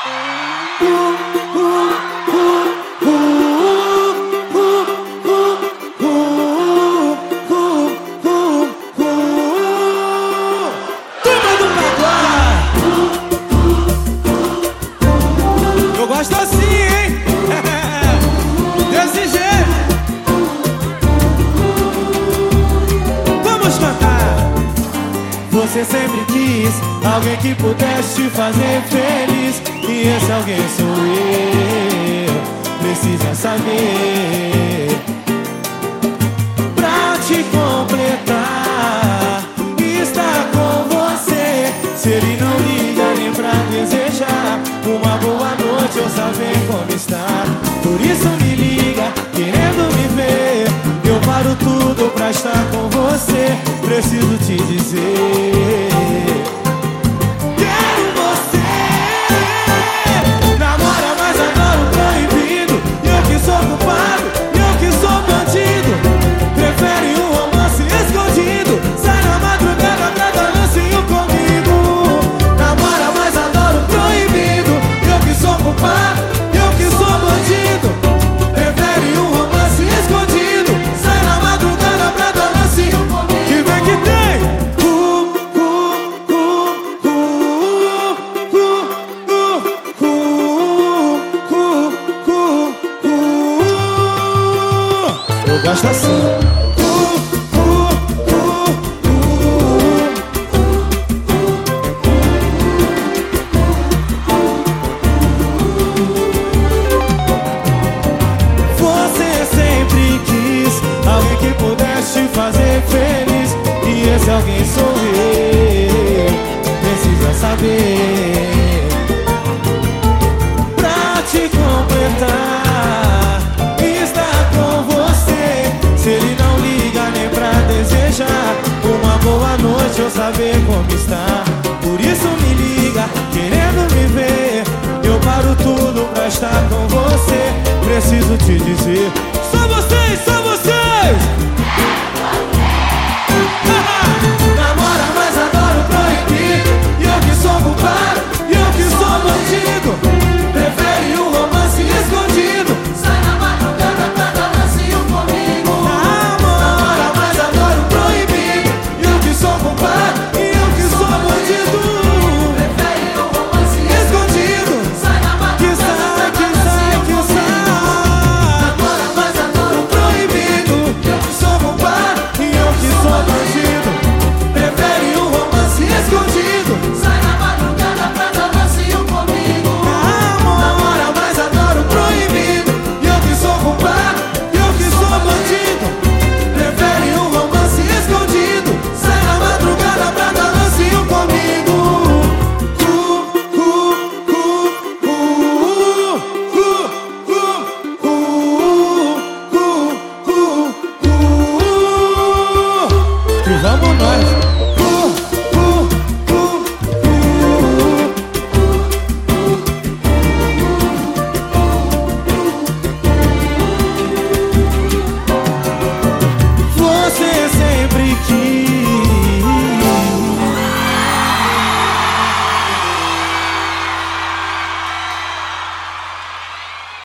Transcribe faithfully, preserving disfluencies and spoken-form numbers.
Eu gosto assim, hein? Desse jeito. Vamos cantar. Você sempre quis alguém que pudesse te fazer feliz, e esse alguém sou eu. Precisa saber, pra te completar, estar com você. Se ele não liga nem pra desejar uma boa noite ou saber como está, por isso me liga, querendo me ver. Eu paro tudo pra estar com você. Preciso te dizer, quero você. Namora, mas adoro proibido. E eu que sou culpado, e eu que sou bandido. Prefere um romance escondido. Sai na madrugada pra dar lancinho comigo. Namora, mas adoro proibido. E eu que sou culpado, e eu que sou bandido. Prefere um romance escondido. Sai na madrugada pra dar lancinho comigo. Que vem que tem. Uh, uh, uh, uh, uh, uh, uh, uh, uh, uh. Eu gosto assim. Alguém que pudesse te fazer feliz, e esse alguém sou eu. Precisa saber, pra te completar, estar com você. Se ele não liga nem pra desejar uma boa noite ou saber como está, por isso me liga, querendo me ver. Eu paro tudo pra estar com você. Preciso te dizer, só vocês, só vocês. Namora, mas adoro proibido. E eu que sou culpado, e eu que sou bandido. Prefere um romance escondido. Sai na madrugada pra dar lancinho comigo. Namora, mas adoro proibido. E eu que sou culpado, e eu que sou bandido. Prefere um romance escondido. Sai na madrugada pra dar lancinho comigo. Namora, mas adoro proibido. E eu que sou culpado, e eu que sou bandido. Prefere um romance escondido. Sai na madrugada pra dar lancinho comigo. Namora, mas adoro proibido. E eu que sou culpado, e eu que sou bandido. Prefere um romance escondido. Sai na madrugada pra dar lancinho comigo. Uh, uh, uh, uh, uh, uh, uh, uh, uh, uh. Que vamos nós.